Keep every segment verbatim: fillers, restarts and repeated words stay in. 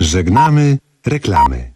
Żegnamy reklamy.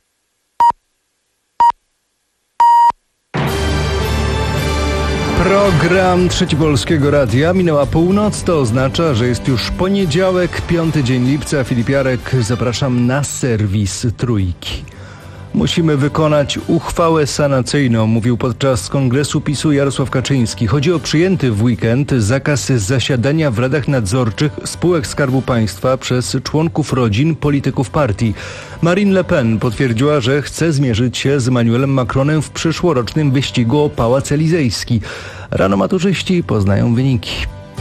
Program Trzeci Polskiego Radia. Minęła północ, to oznacza, że jest już poniedziałek, piąty dzień lipca. Filip Jarek, zapraszam na serwis Trójki. Musimy wykonać uchwałę sanacyjną, mówił podczas kongresu PiSu Jarosław Kaczyński. Chodzi o przyjęty w weekend zakaz zasiadania w radach nadzorczych spółek Skarbu Państwa przez członków rodzin polityków partii. Marine Le Pen potwierdziła, że chce zmierzyć się z Emmanuelem Macronem w przyszłorocznym wyścigu o Pałac Elizejski. Rano maturzyści poznają wyniki.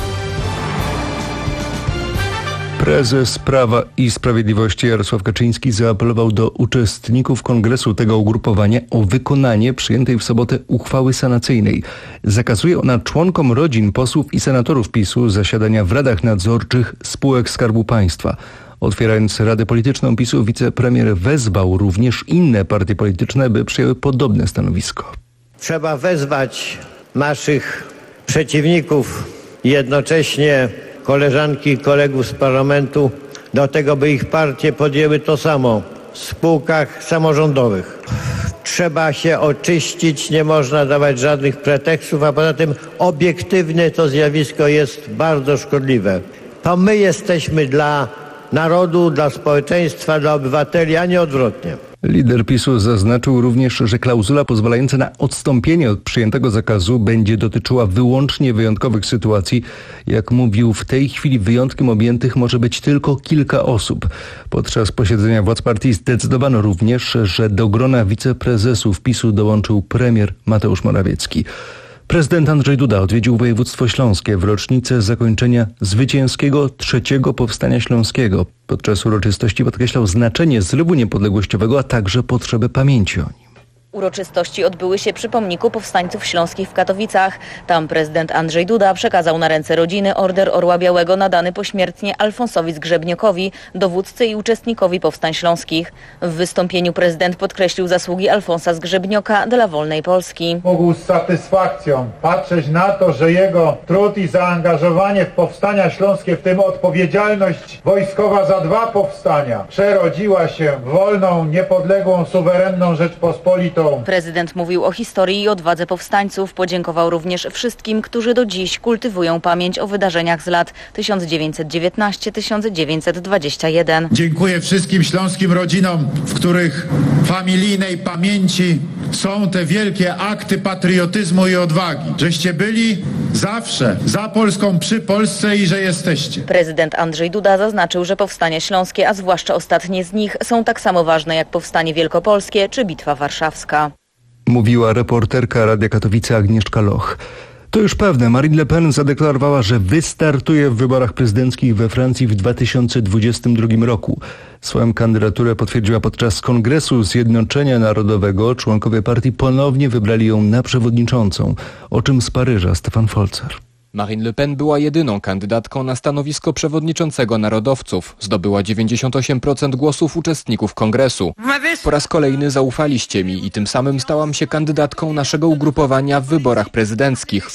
Prezes Prawa i Sprawiedliwości Jarosław Kaczyński zaapelował do uczestników kongresu tego ugrupowania o wykonanie przyjętej w sobotę uchwały sanacyjnej. Zakazuje ona członkom rodzin posłów i senatorów PiSu zasiadania w radach nadzorczych spółek Skarbu Państwa. Otwierając Radę Polityczną PiSu, wicepremier wezwał również inne partie polityczne, by przyjęły podobne stanowisko. Trzeba wezwać naszych przeciwników i jednocześnie koleżanki i kolegów z parlamentu do tego, by ich partie podjęły to samo w spółkach samorządowych. Trzeba się oczyścić, nie można dawać żadnych pretekstów, a poza tym obiektywnie to zjawisko jest bardzo szkodliwe. To my jesteśmy dla narodu, dla społeczeństwa, dla obywateli, a nie odwrotnie. Lider PiSu zaznaczył również, że klauzula pozwalająca na odstąpienie od przyjętego zakazu będzie dotyczyła wyłącznie wyjątkowych sytuacji. Jak mówił, w tej chwili wyjątkiem objętych może być tylko kilka osób. Podczas posiedzenia władz partii zdecydowano również, że do grona wiceprezesów PiSu dołączył premier Mateusz Morawiecki. Prezydent Andrzej Duda odwiedził województwo śląskie w rocznicę zakończenia zwycięskiego trzeciego Powstania Śląskiego. Podczas uroczystości podkreślał znaczenie zrywu niepodległościowego, a także potrzebę pamięci o nim. Uroczystości odbyły się przy pomniku powstańców śląskich w Katowicach. Tam prezydent Andrzej Duda przekazał na ręce rodziny Order Orła Białego nadany pośmiertnie Alfonsowi Zgrzebniokowi, dowódcy i uczestnikowi powstań śląskich. W wystąpieniu prezydent podkreślił zasługi Alfonsa Zgrzebnioka dla wolnej Polski. Mógł z satysfakcją patrzeć na to, że jego trud i zaangażowanie w powstania śląskie, w tym odpowiedzialność wojskowa za dwa powstania, przerodziła się w wolną, niepodległą, suwerenną Rzeczpospolitą. Prezydent mówił o historii i odwadze powstańców. Podziękował również wszystkim, którzy do dziś kultywują pamięć o wydarzeniach z lat tysiąc dziewięćset dziewiętnaście do tysiąc dziewięćset dwadzieścia jeden. Dziękuję wszystkim śląskim rodzinom, w których familijnej pamięci są te wielkie akty patriotyzmu i odwagi. Żeście byli zawsze za Polską, przy Polsce i że jesteście. Prezydent Andrzej Duda zaznaczył, że powstania śląskie, a zwłaszcza ostatnie z nich, są tak samo ważne jak powstanie wielkopolskie czy Bitwa Warszawska. Mówiła reporterka Radia Katowice Agnieszka Loch. To już pewne, Marine Le Pen zadeklarowała, że wystartuje w wyborach prezydenckich we Francji w dwa tysiące dwudziestym drugim roku. Swoją kandydaturę potwierdziła podczas Kongresu Zjednoczenia Narodowego. Członkowie partii ponownie wybrali ją na przewodniczącą. O czym z Paryża Stefan Folzer. Marine Le Pen była jedyną kandydatką na stanowisko przewodniczącego narodowców. Zdobyła dziewięćdziesiąt osiem procent głosów uczestników kongresu. Po raz kolejny zaufaliście mi i tym samym stałam się kandydatką naszego ugrupowania w wyborach prezydenckich.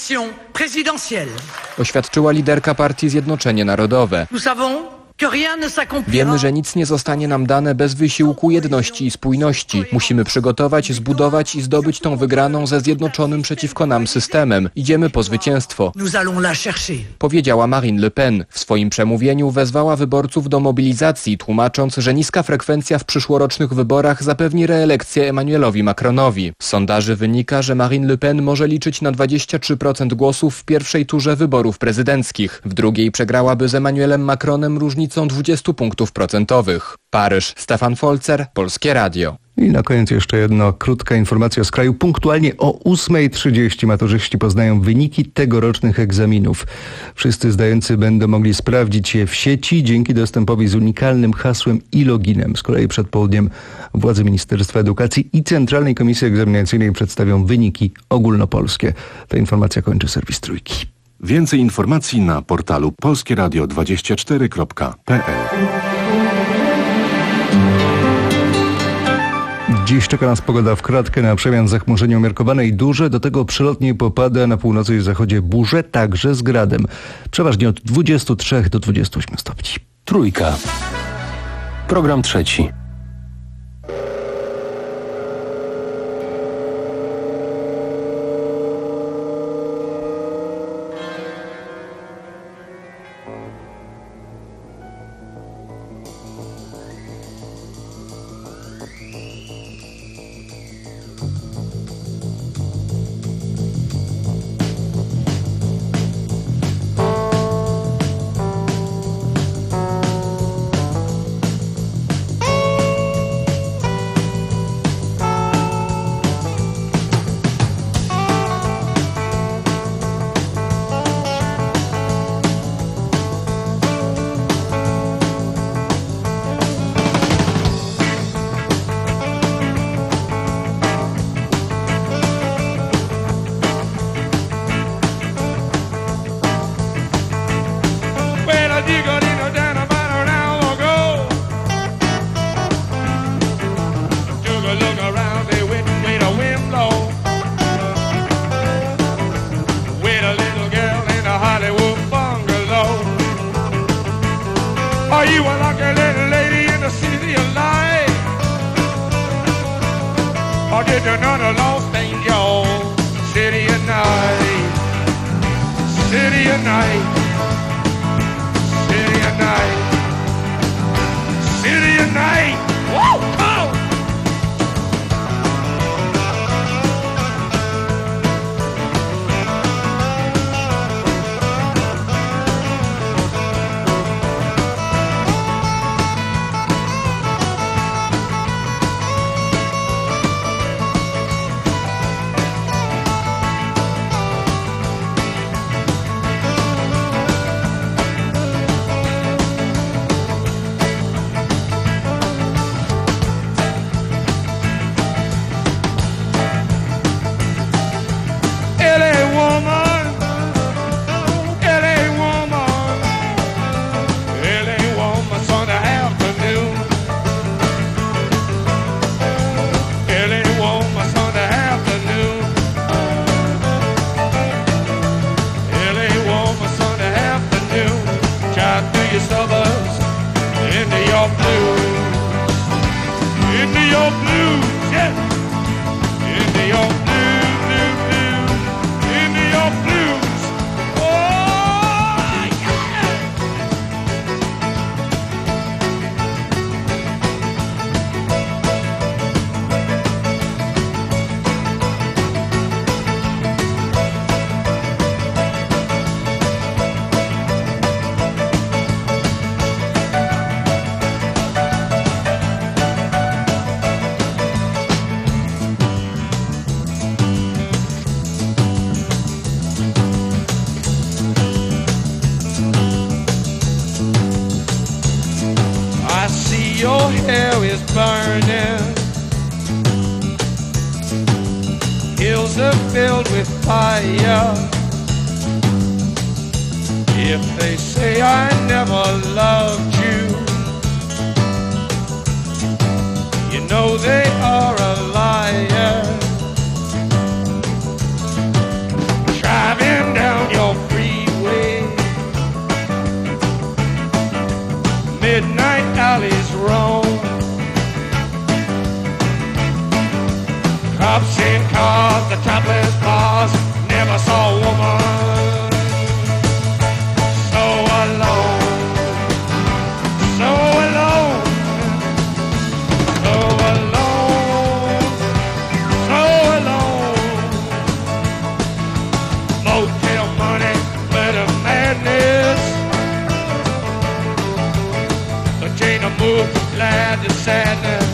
Oświadczyła liderka partii Zjednoczenie Narodowe. Wiemy, że nic nie zostanie nam dane bez wysiłku jedności i spójności. Musimy przygotować, zbudować i zdobyć tą wygraną ze zjednoczonym przeciwko nam systemem. Idziemy po zwycięstwo. Powiedziała Marine Le Pen. W swoim przemówieniu wezwała wyborców do mobilizacji, tłumacząc, że niska frekwencja w przyszłorocznych wyborach zapewni reelekcję Emmanuelowi Macronowi. Z sondaży wynika, że Marine Le Pen może liczyć na dwadzieścia trzy procent głosów w pierwszej turze wyborów prezydenckich. W drugiej przegrałaby z Emmanuelem Macronem różnicą dwadzieścia punktów procentowych. Paryż, Stefan Folzer, Polskie Radio. I na koniec jeszcze jedna krótka informacja z kraju. Punktualnie o ósma trzydzieści maturzyści poznają wyniki tegorocznych egzaminów. Wszyscy zdający będą mogli sprawdzić je w sieci dzięki dostępowi z unikalnym hasłem i loginem. Z kolei przed południem władze Ministerstwa Edukacji i Centralnej Komisji Egzaminacyjnej przedstawią wyniki ogólnopolskie. Ta informacja kończy serwis Trójki. Więcej informacji na portalu polskie radio dwadzieścia cztery kropka p l. Dziś czeka nas pogoda w kratkę, na przemian zachmurzenie umiarkowane i duże, do tego przelotnie popada na północy i zachodzie burze, także z gradem. Przeważnie od dwudziestu trzech do dwudziestu ośmiu stopni. Trójka. Program trzeci. Sitting on a lost angel, city at night, city at night, city at night, city at night. Woo! Oh! Your hair is burning, hills are filled with fire. If they say I never loved you, you know they are a liar. Driving down your freeway, midnight alleys roam, cops in cars, the topless bars, never saw a woman so alone, so alone, so alone, so alone. Motel money, better madness. Ain't no move from glad to sadness.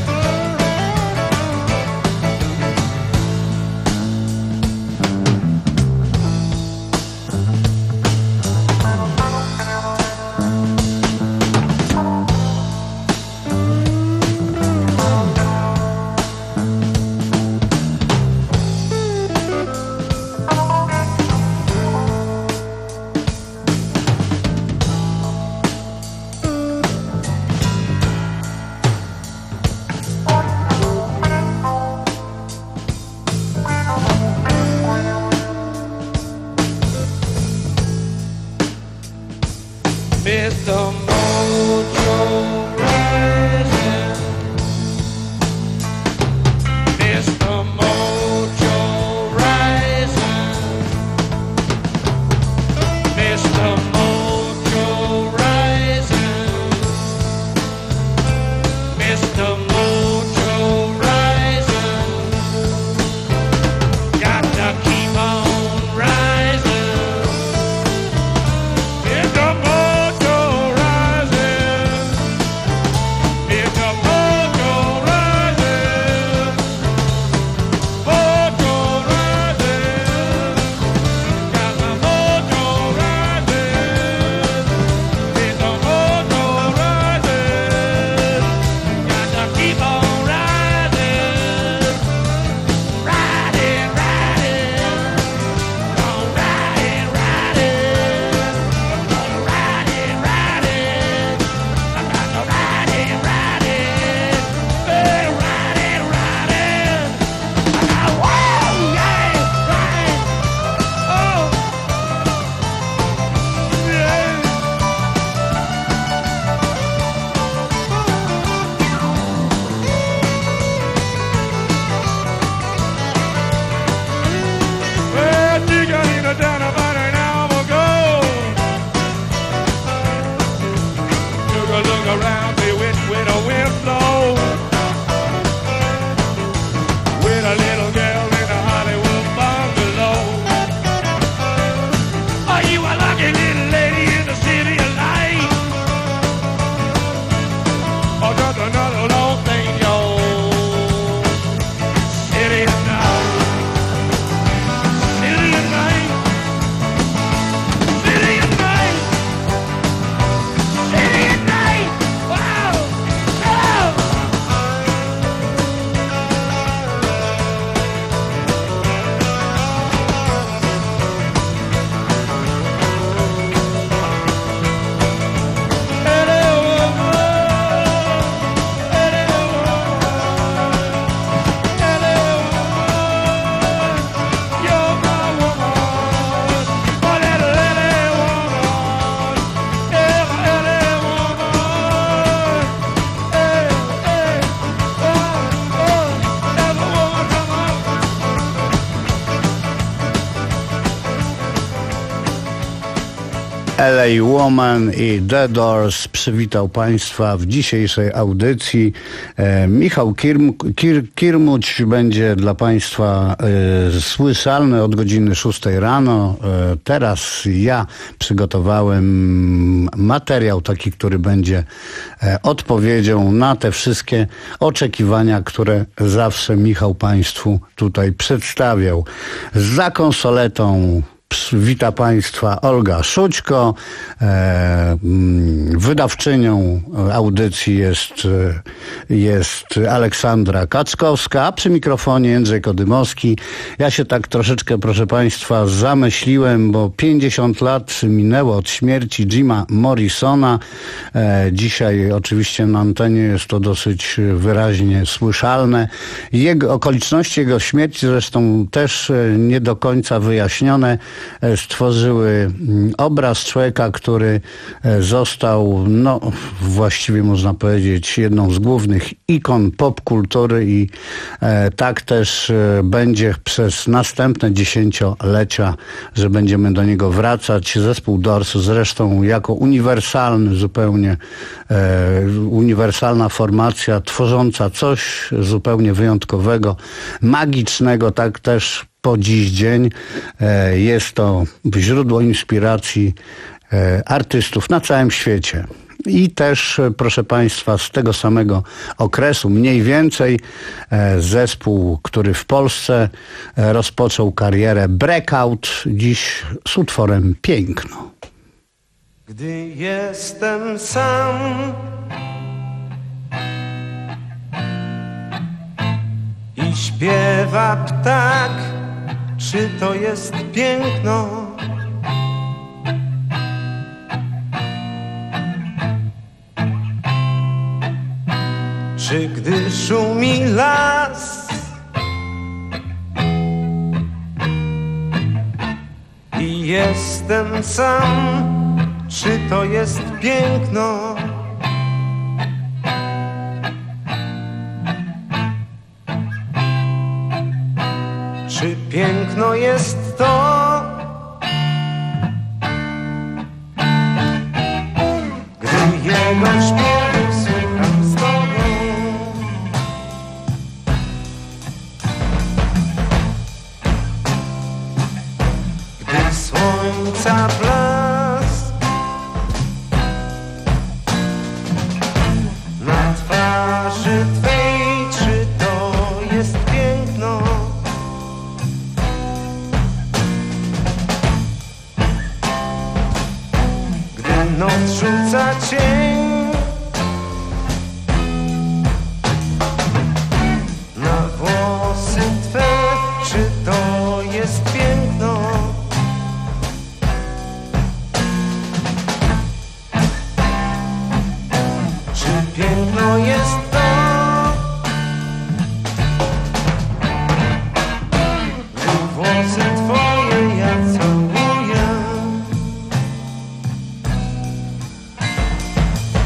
Mister Mojo rising, Mister Mojo rising, Mister Mojo rising, Mister Mojo rising, got to keep on rising. Mister Mojo rising. L A Woman i The Doors przywitał Państwa w dzisiejszej audycji. E, Michał Kirm, Kir, Kirmuć będzie dla Państwa e, słyszalny od godziny szóstej rano. E, teraz ja przygotowałem materiał taki, który będzie e, odpowiedzią na te wszystkie oczekiwania, które zawsze Michał Państwu tutaj przedstawiał. Za konsoletą wita Państwa Olga Szućko. E, wydawczynią audycji jest, jest Aleksandra Kaczkowska, a przy mikrofonie Jędrzej Kodymowski. Ja się tak troszeczkę, proszę Państwa, zamyśliłem, bo pięćdziesiąt lat minęło od śmierci Jima Morrisona. E, dzisiaj oczywiście na antenie jest to dosyć wyraźnie słyszalne. Jego okoliczności jego śmierci zresztą też nie do końca wyjaśnione. Stworzyły obraz człowieka, który został, no właściwie można powiedzieć, jedną z głównych ikon popkultury i e, tak też e, będzie przez następne dziesięciolecia, że będziemy do niego wracać. Zespół Doors zresztą jako uniwersalny zupełnie, e, uniwersalna formacja tworząca coś zupełnie wyjątkowego, magicznego, tak też po dziś dzień. Jest to źródło inspiracji artystów na całym świecie. I też, proszę Państwa, z tego samego okresu, mniej więcej, zespół, który w Polsce rozpoczął karierę, Breakout, dziś z utworem Piękno. Gdy jestem sam, i śpiewa ptak, czy to jest piękno? Czy gdy szumi las i jestem sam, czy to jest piękno? Czy piękno jest to, gdy jego śpiewu słucham z tobą? Gdy słońca blask na twarzy twej, czy to jest piękno? Noc rzuca cień na włosy twe, czy to jest piękno? Czy piękno jest to, gdy włosy twoje ja całuję?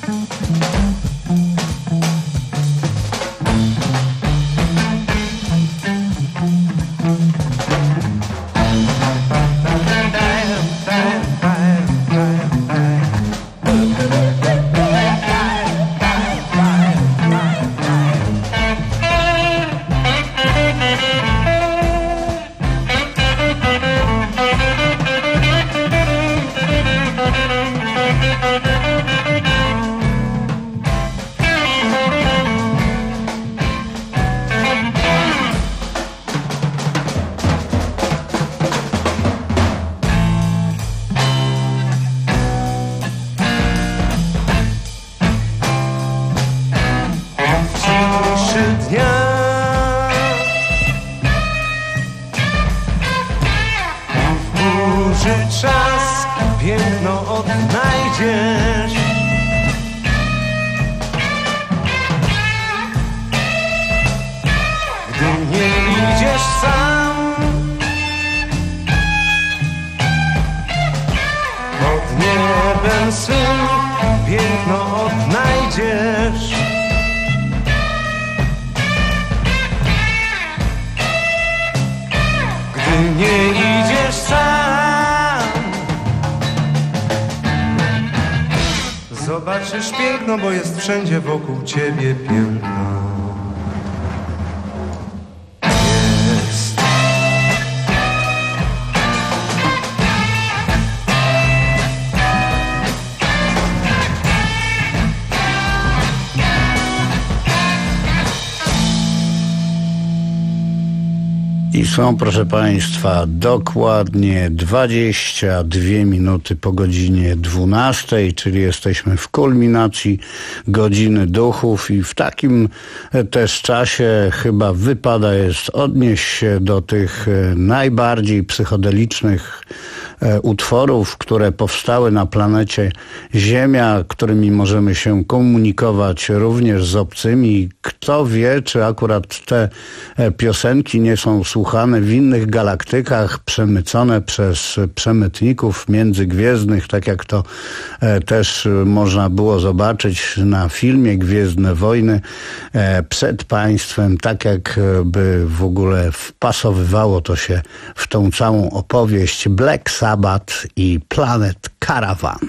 Czas piękno odnajdziesz. Gdy nie idziesz sam, pod niebem swym piękno odnajdziesz. Gdy nie idziesz sam, zobaczysz piękno, bo jest wszędzie wokół ciebie piękno. Jest. I są, proszę Państwa, dokładnie dwadzieścia dwie minuty po godzinie dwunastej, czyli jesteśmy w kulminacji godziny duchów i w takim też czasie chyba wypada jest odnieść się do tych najbardziej psychodelicznych utworów, które powstały na planecie Ziemia, którymi możemy się komunikować również z obcymi. Kto wie, czy akurat te piosenki nie są słuchane w innych galaktykach, przemycone przez przemytników międzygwiezdnych, tak jak to też można było zobaczyć na filmie Gwiezdne Wojny przed państwem, tak jakby w ogóle wpasowywało to się w tą całą opowieść Black Sabbath i Planet Caravan.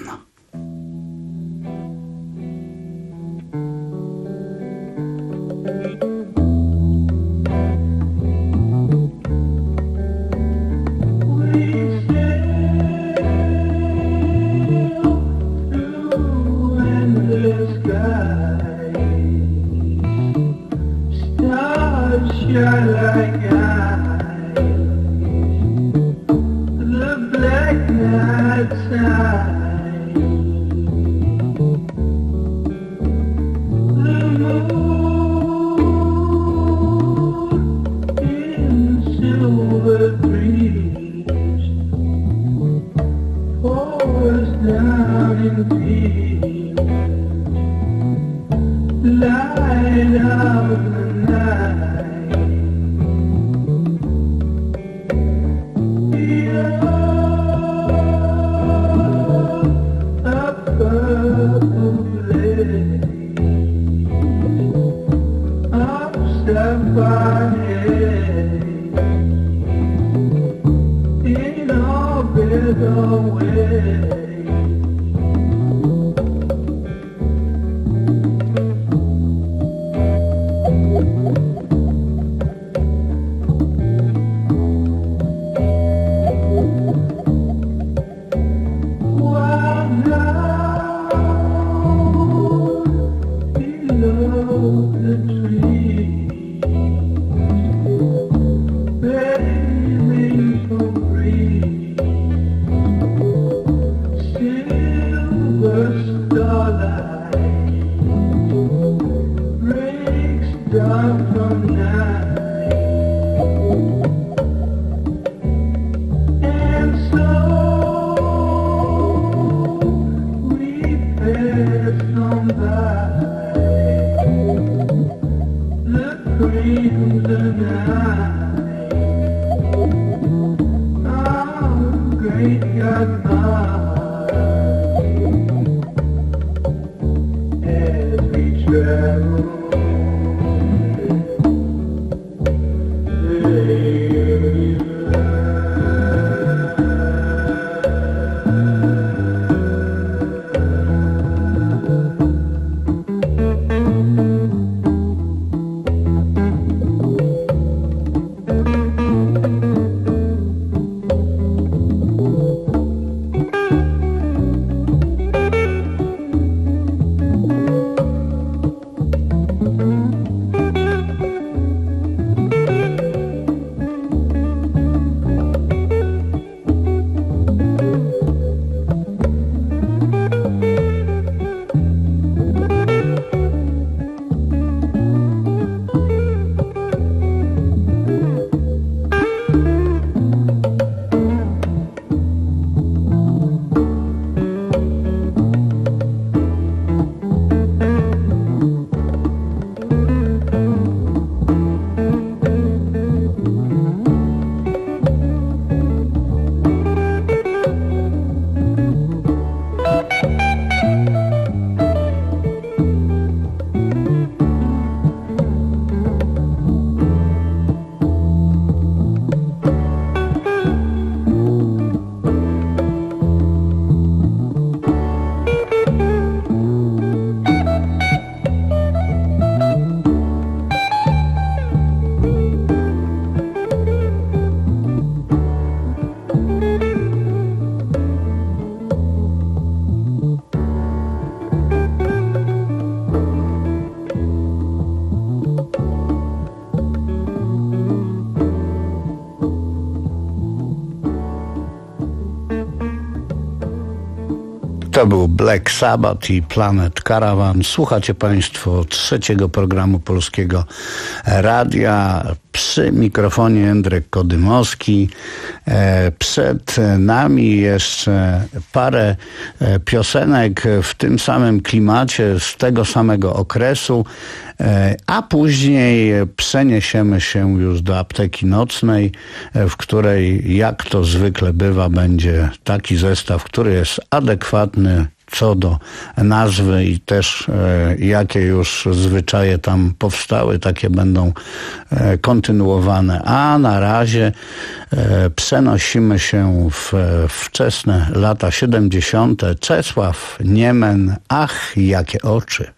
To był Black Sabbath i Planet Caravan. Słuchacie Państwo trzeciego programu Polskiego Radia. Przy mikrofonie Jędrek Kodymowski. Przed nami jeszcze parę piosenek w tym samym klimacie, z tego samego okresu, a później przeniesiemy się już do apteki nocnej, w której, jak to zwykle bywa, będzie taki zestaw, który jest adekwatny co do nazwy i też e, jakie już zwyczaje tam powstały, takie będą e, kontynuowane. A na razie e, przenosimy się w e, wczesne lata siedemdziesiąte. Czesław Niemen, ach, jakie oczy.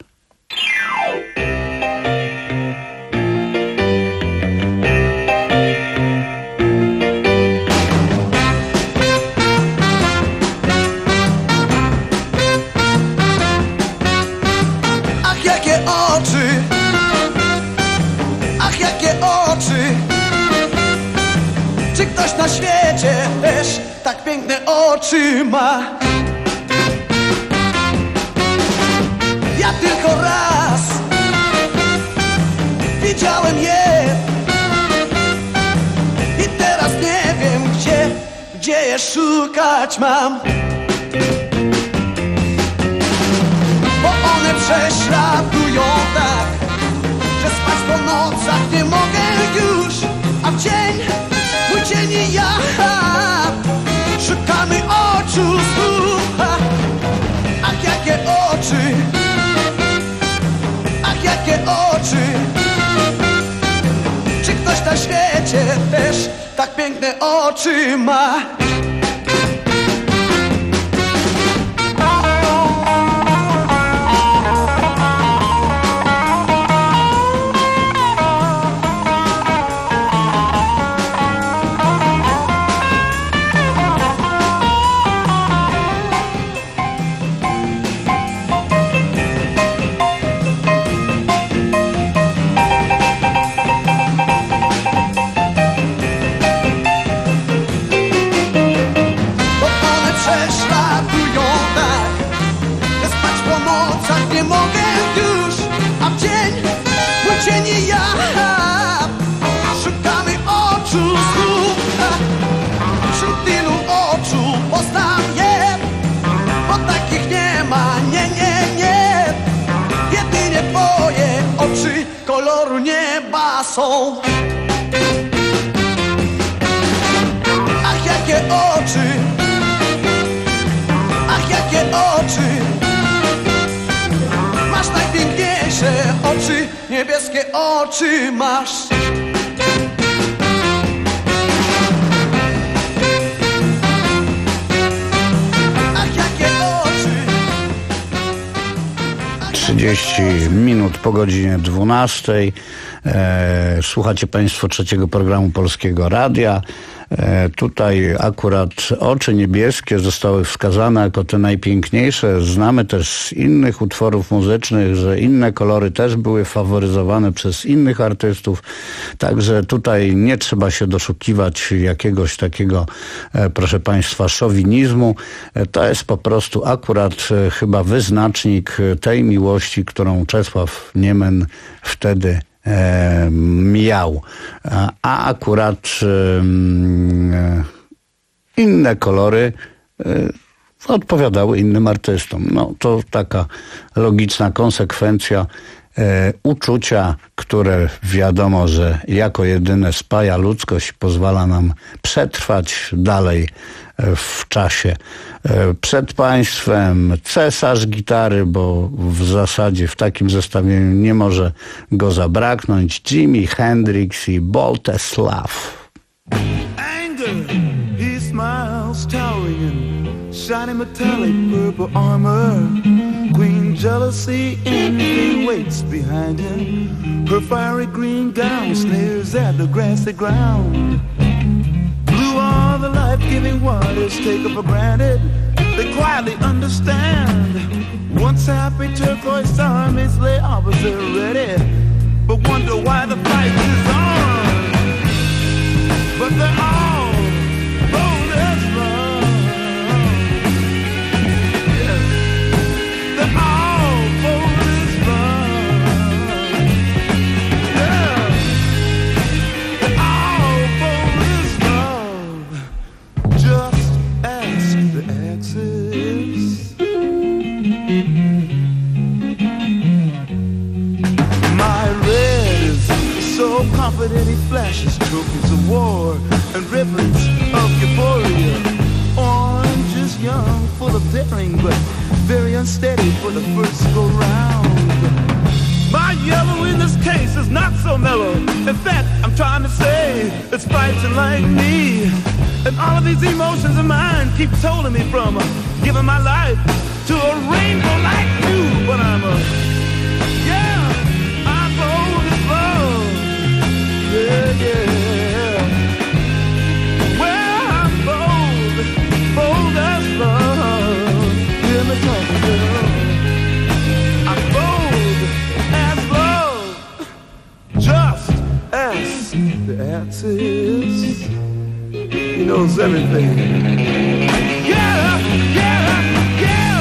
Czy ktoś na świecie też tak piękne oczy ma? Ja tylko raz widziałem je i teraz nie wiem gdzie, gdzie je szukać mam. Bo one prześladują tak, że spać po nocach nie mogę już, a w dzień mój cień i ja szukamy oczu znów. Ach, jakie oczy, ach, jakie oczy. Czy ktoś na świecie też tak piękne oczy ma? Koloru nieba są. Ach, jakie oczy, ach, jakie oczy. Masz najpiękniejsze oczy, niebieskie oczy masz. Ach, jakie oczy. trzydzieści minut po godzinie dwunastej. E, słuchacie Państwo trzeciego programu Polskiego Radia. E, tutaj akurat oczy niebieskie zostały wskazane jako te najpiękniejsze. Znamy też z innych utworów muzycznych, że inne kolory też były faworyzowane przez innych artystów. Także tutaj nie trzeba się doszukiwać jakiegoś takiego, e, proszę Państwa, szowinizmu. E, to jest po prostu akurat e, chyba wyznacznik tej miłości, którą Czesław Niemen wtedy E, miał, a, a akurat e, inne kolory e, odpowiadały innym artystom. No to taka logiczna konsekwencja e, uczucia, które wiadomo, że jako jedyne spaja ludzkość, pozwala nam przetrwać dalej w czasie. Przed Państwem cesarz gitary, bo w zasadzie w takim zestawieniu nie może go zabraknąć. Jimi Hendrix i Bolesław. Anger, he smiles, towering in shiny metallic purple armor. Queen jealousy, envy waits behind him. Her fiery green gown sneers at the grassy ground. Blue are the life-giving waters taken for granted. They quietly understand. Once happy turquoise armies lay opposite ready, but wonder why the fight is on. But they're all bold as love. Yeah. confident he flashes trophies of war and ribbons of euphoria. Orange is young, full of daring, but very unsteady for the first go round. My yellow in this case is not so mellow. In fact, I'm trying to say it's fighting like me. And all of these emotions of mine keep holding me from uh, giving my life to a rainbow like you. But I'm a, yeah, I'm bold as love. Yeah, yeah. Well, I'm bold, bold as love. Hear me talking, girl. I'm bold as love. Just ask the answers. He knows everything. Yeah, yeah, yeah.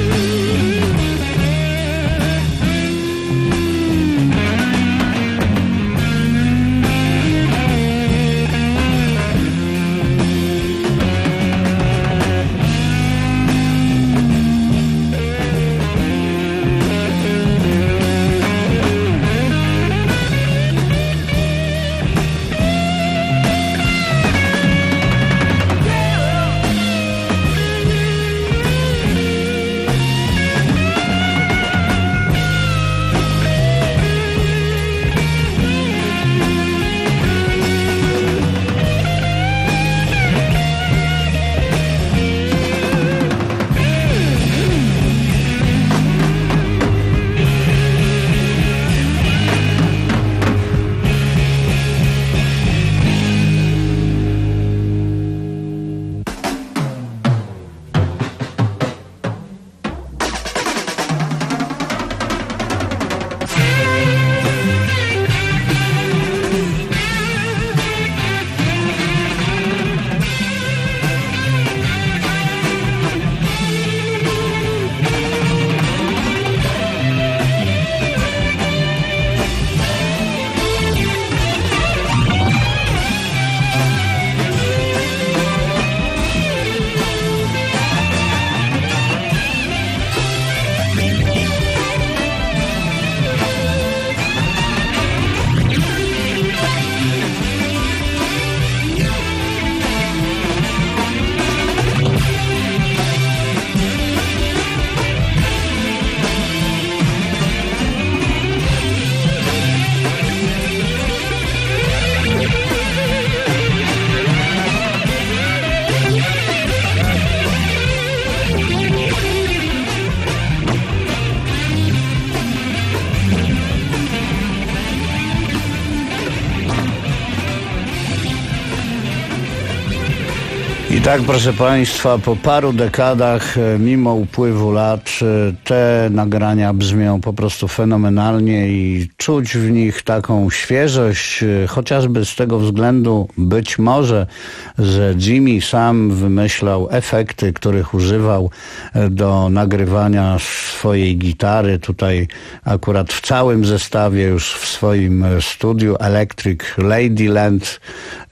I tak, proszę Państwa, po paru dekadach, mimo upływu lat, te nagrania brzmią po prostu fenomenalnie i czuć w nich taką świeżość, chociażby z tego względu być może, że Jimmy sam wymyślał efekty, których używał do nagrywania swojej gitary. Tutaj akurat w całym zestawie już w swoim studiu Electric Ladyland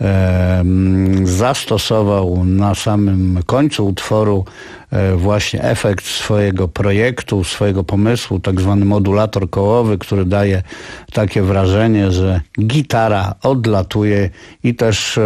e, zastosował na samym końcu utworu właśnie efekt swojego projektu, swojego pomysłu, tak zwany modulator kołowy, który daje takie wrażenie, że gitara odlatuje i też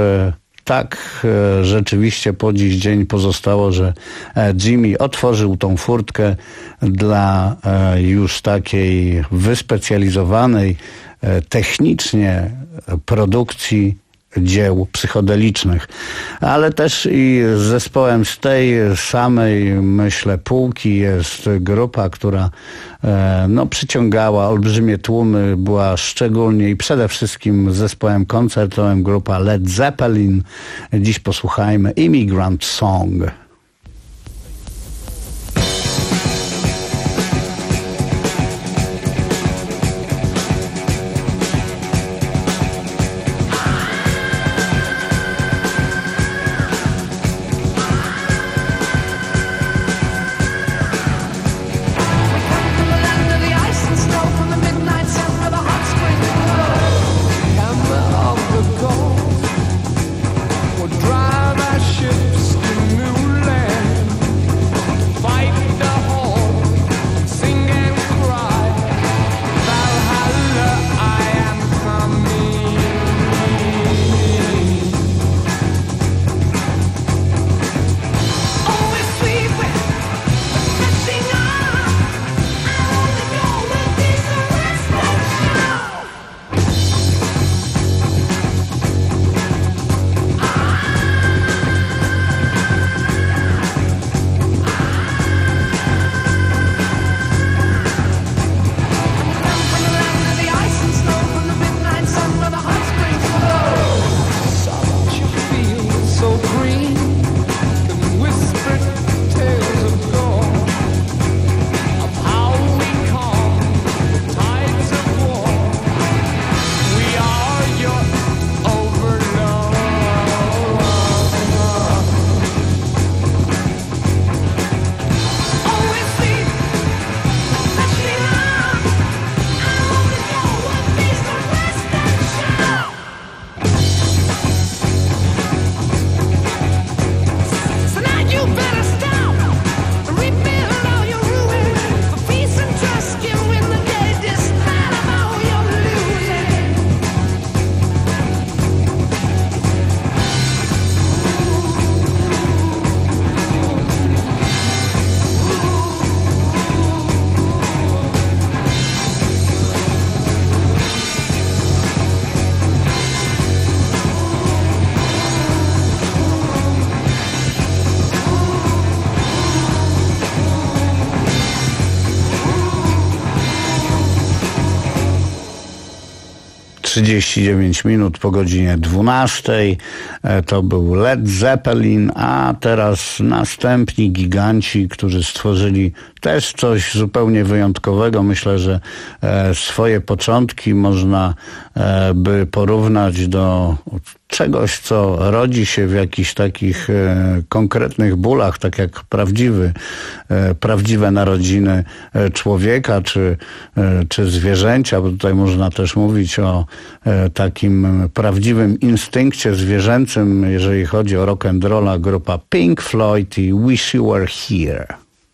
tak rzeczywiście po dziś dzień pozostało, że Jimmy otworzył tą furtkę dla już takiej wyspecjalizowanej technicznie produkcji dzieł psychodelicznych, ale też i z zespołem z tej samej, myślę, półki jest grupa, która e, no, przyciągała olbrzymie tłumy, była szczególnie i przede wszystkim zespołem koncertowym grupa Led Zeppelin. Dziś posłuchajmy Immigrant Song. Drive our ships in new trzydzieści dziewięć minut po godzinie dwunastej. To był Led Zeppelin, a teraz następni giganci, którzy stworzyli też coś zupełnie wyjątkowego. Myślę, że swoje początki można by porównać do czegoś, co rodzi się w jakichś takich konkretnych bólach, tak jak prawdziwy, prawdziwe narodziny człowieka czy, czy zwierzęcia, bo tutaj można też mówić o takim prawdziwym instynkcie zwierzęcym, jeżeli chodzi o rock and rolla, grupa Pink Floyd i Wish You Were Here.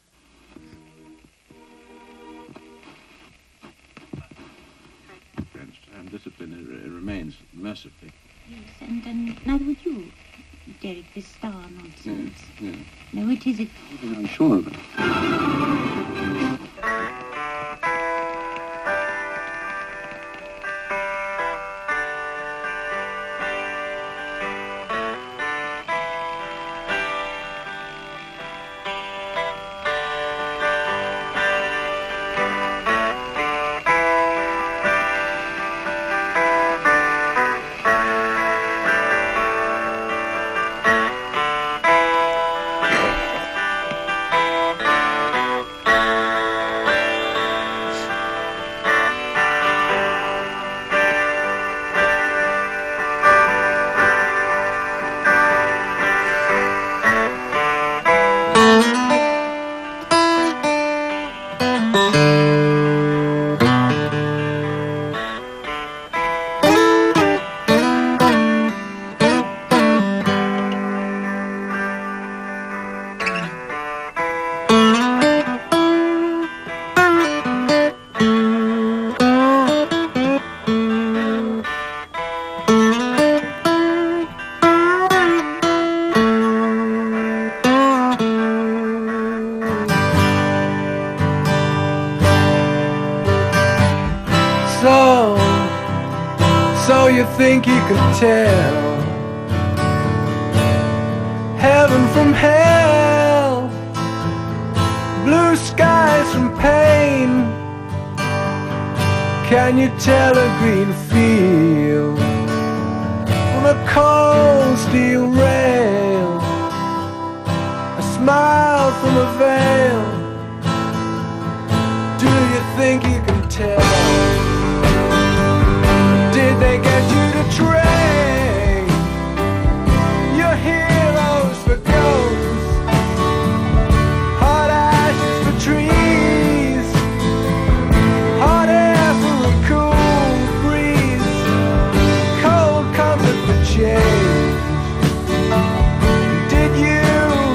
Discipline remains mercifully. Yes, and, and neither would you, Derek, this star nonsense. Yeah, yeah. No, it is it. I'm sure of it. Think you could tell heaven from hell, blue skies from pain? Can you tell a green field from a cold steel rail, a smile from a veil? Do you think you can tell? Did they get you to trade your heroes for ghosts, hot ashes for trees, hot air for a cool breeze, cold comfort for change? Did you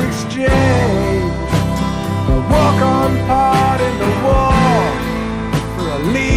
exchange a walk-on part in the war for a lead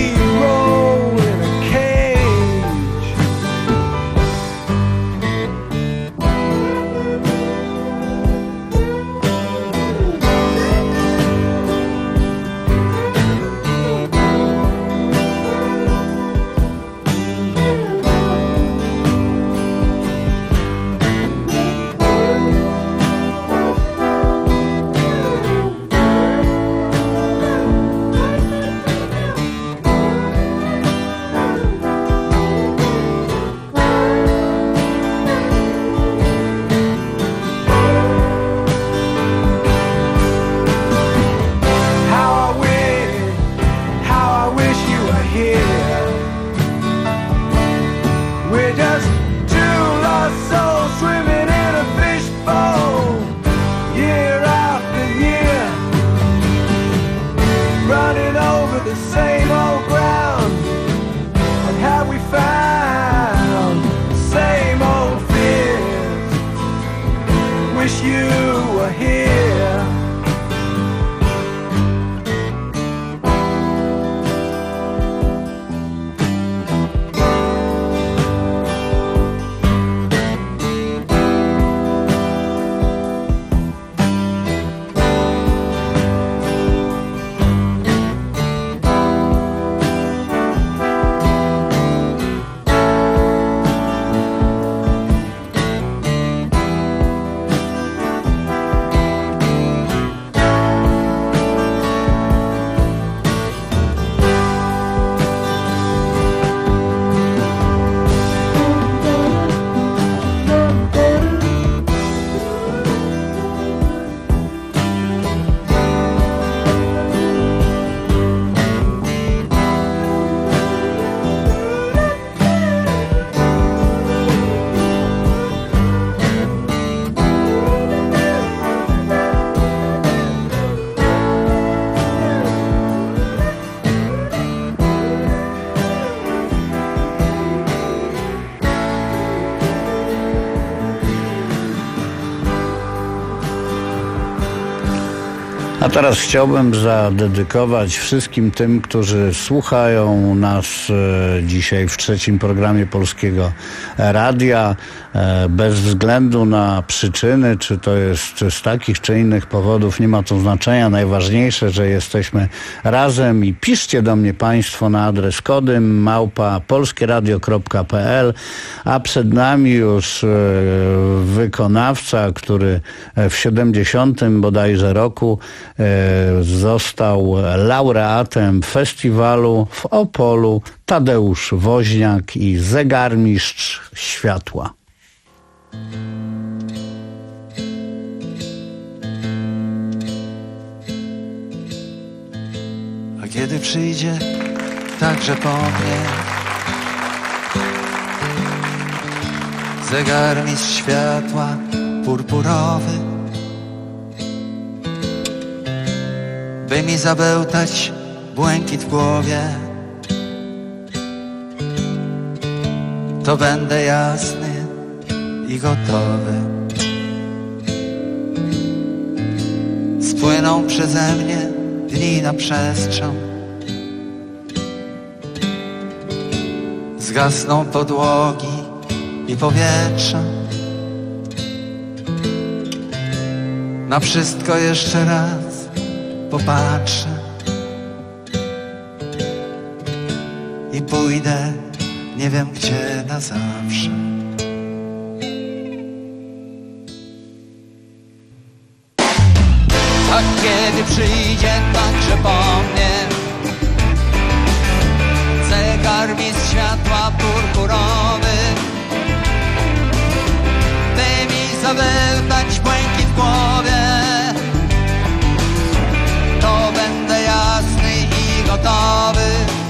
A teraz chciałbym zadedykować wszystkim tym, którzy słuchają nas e, dzisiaj w trzecim programie Polskiego Radia, e, bez względu na przyczyny, czy to jest z takich czy innych powodów, nie ma to znaczenia. Najważniejsze, że jesteśmy razem i piszcie do mnie Państwo na adres kodym małpa polskieradio kropka p l, a przed nami już e, wykonawca, który w siedemdziesiątym bodajże roku został laureatem festiwalu w Opolu, Tadeusz Woźniak i Zegarmistrz Światła. A kiedy przyjdzie także po mnie zegarmistrz światła purpurowy, by mi zabełtać błękit w głowie, to będę jasny i gotowy. Spłyną przeze mnie dni na przestrzeń, zgasną podłogi i powietrze. Na wszystko jeszcze raz popatrzę i pójdę nie wiem gdzie na zawsze. A kiedy przyjdzie także po mnie zegarmistrz światła purpurowy, by mi zabełtać błękit w głowie, to będę jasny i gotowy.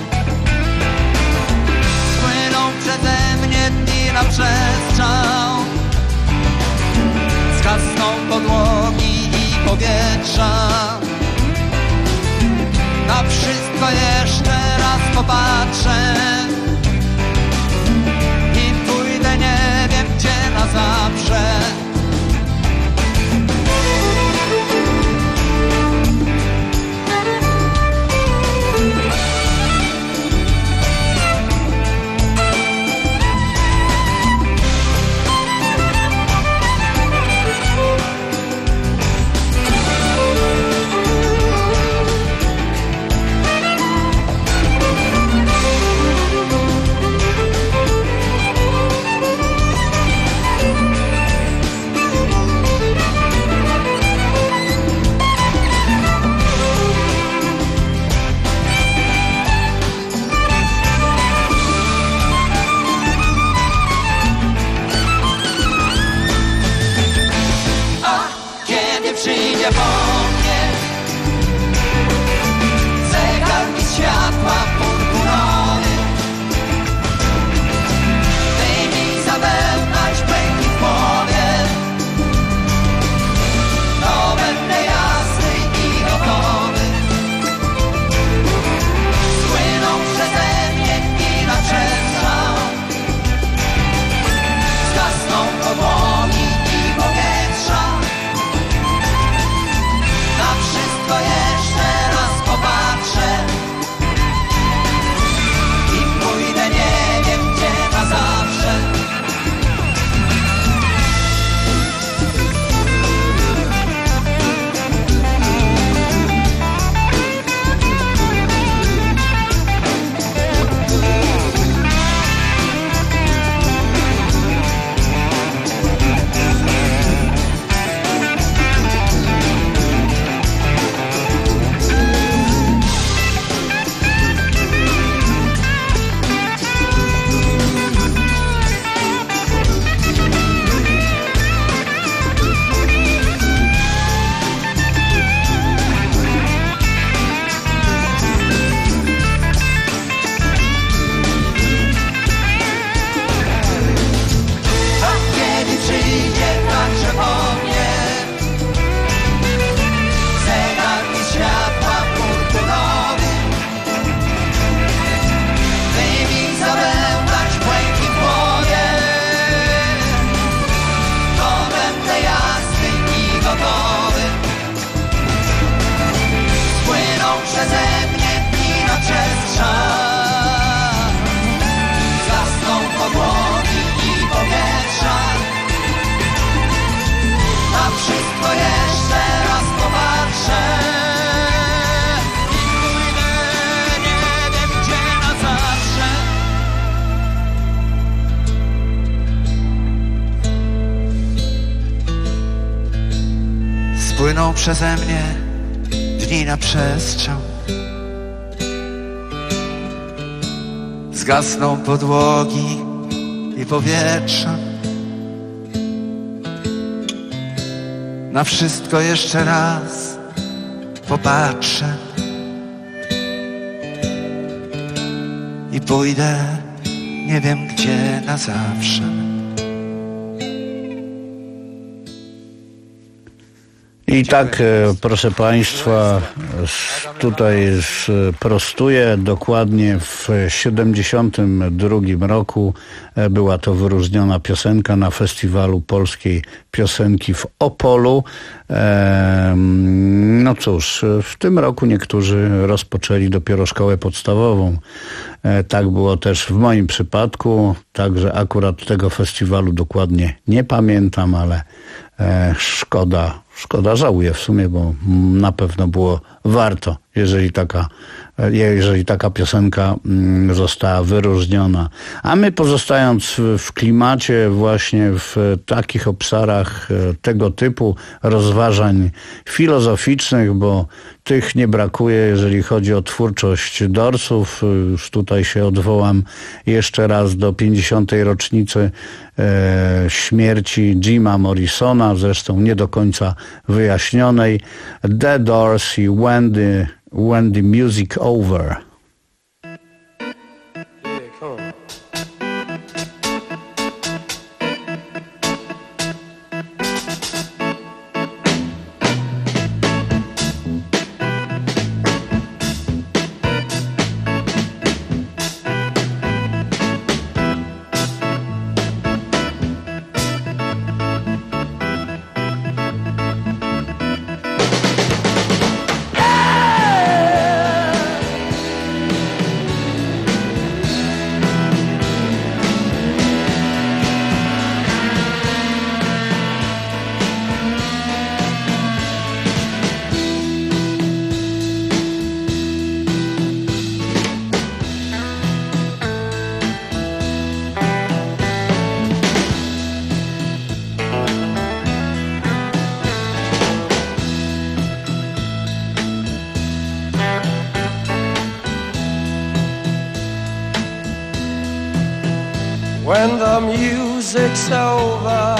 Spłyną przeze mnie dni na przestrzeń, zgasną podłogi i powietrza. Na wszystko jeszcze raz popatrzę i pójdę nie wiem gdzie na zawsze. przeze mnie dni na przestrzał. Zgasną podłogi i powietrza. Na wszystko jeszcze raz popatrzę i pójdę nie wiem gdzie na zawsze. I tak, proszę Państwa, tutaj prostuję, dokładnie w siedemdziesiątym drugim roku była to wyróżniona piosenka na Festiwalu Polskiej Piosenki w Opolu. No cóż, w tym roku niektórzy rozpoczęli dopiero szkołę podstawową. Tak było też w moim przypadku, także akurat tego festiwalu dokładnie nie pamiętam, ale szkoda, szkoda, żałuję w sumie, bo na pewno było warto, jeżeli taka, jeżeli taka piosenka została wyróżniona. A my, pozostając w klimacie właśnie w takich obszarach tego typu rozważań filozoficznych, bo tych nie brakuje, jeżeli chodzi o twórczość Doorsów. Już tutaj się odwołam jeszcze raz do pięćdziesiątej rocznicy e, śmierci Jima Morrisona, zresztą nie do końca wyjaśnionej. The Doors i When the, When the Music Over. When the music's over,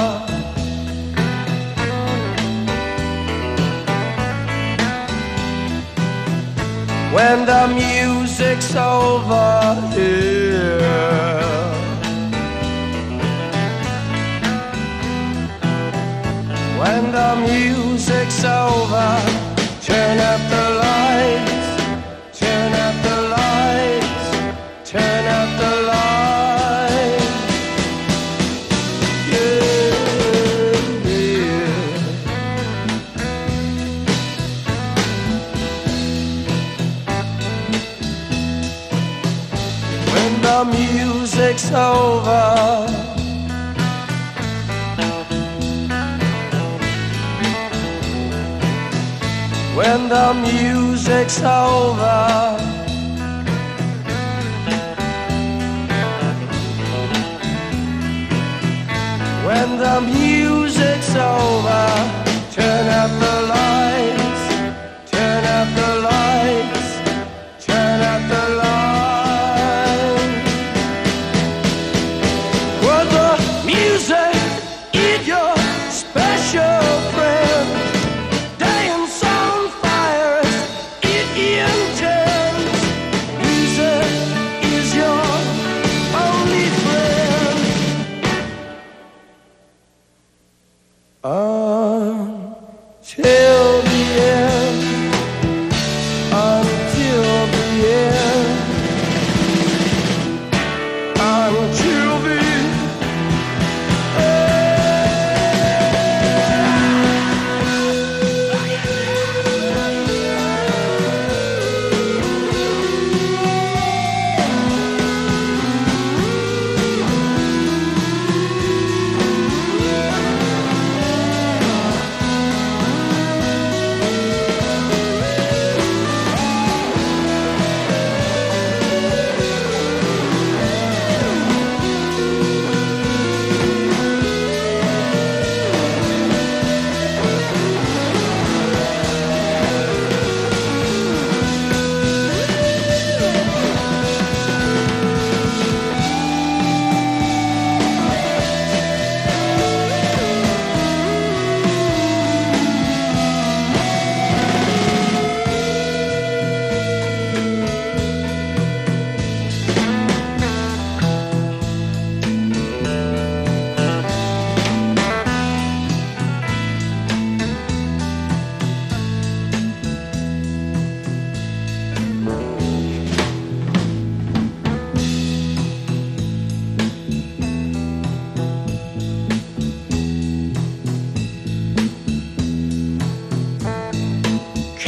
when the music's over here, when the music's over, turn up the lights, turn up the lights, turn up the lights. The music's over, when the music's over, when the music's over, turn up the lights, turn up the lights, turn up the lights. Music, eat your special friend. Dance on fire, it intends. Music is your only friend.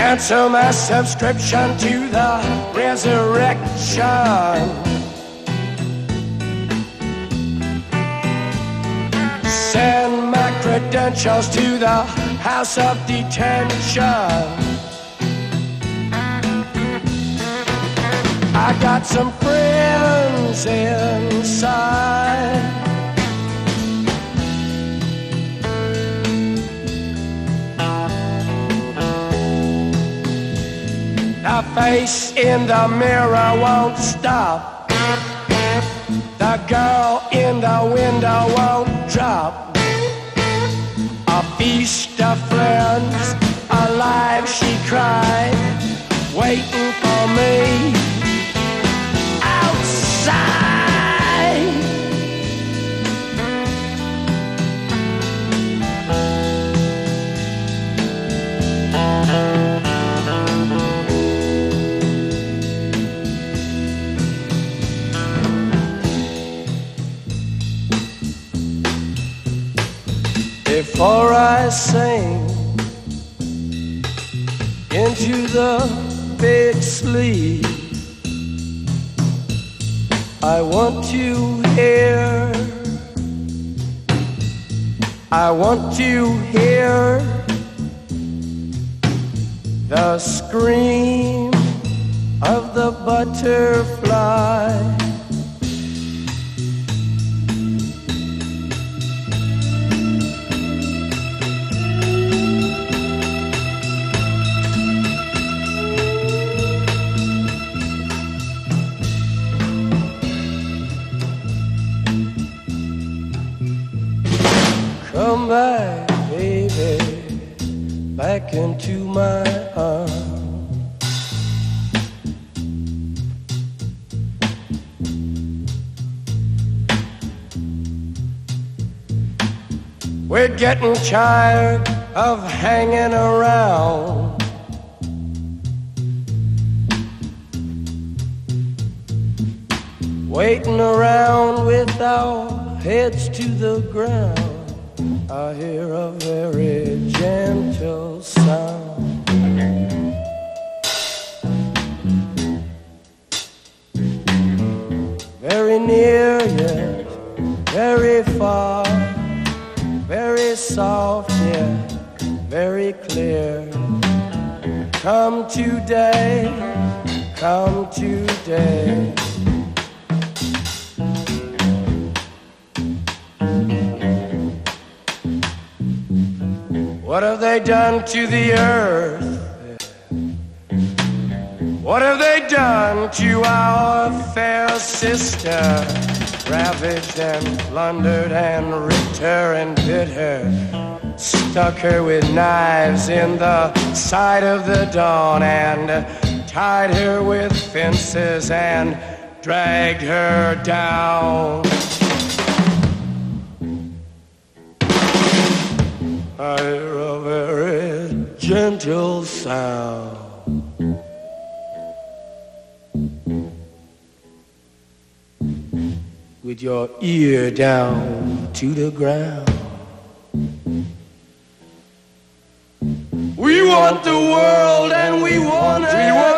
Cancel my subscription to the resurrection. Send my credentials to the house of detention. I got some friends inside. The face in the mirror won't stop. The girl in the window won't drop. A feast of friends, alive she cried, waiting for me outside. Before I sing into the big sleep, I want to hear, I want to hear the scream of the butterfly. Come back, baby, back into my arms. We're getting tired of hanging around. Waiting around with our heads to the ground. I hear a very gentle sound. Very near yet very far, very soft yet very clear. Come today, come today. What have they done to the earth? What have they done to our fair sister? Ravaged and plundered and ripped her and bit her, stuck her with knives in the side of the dawn, and tied her with fences and dragged her down. I hear a very gentle sound. With your ear down to the ground. We want the world and we want it. We want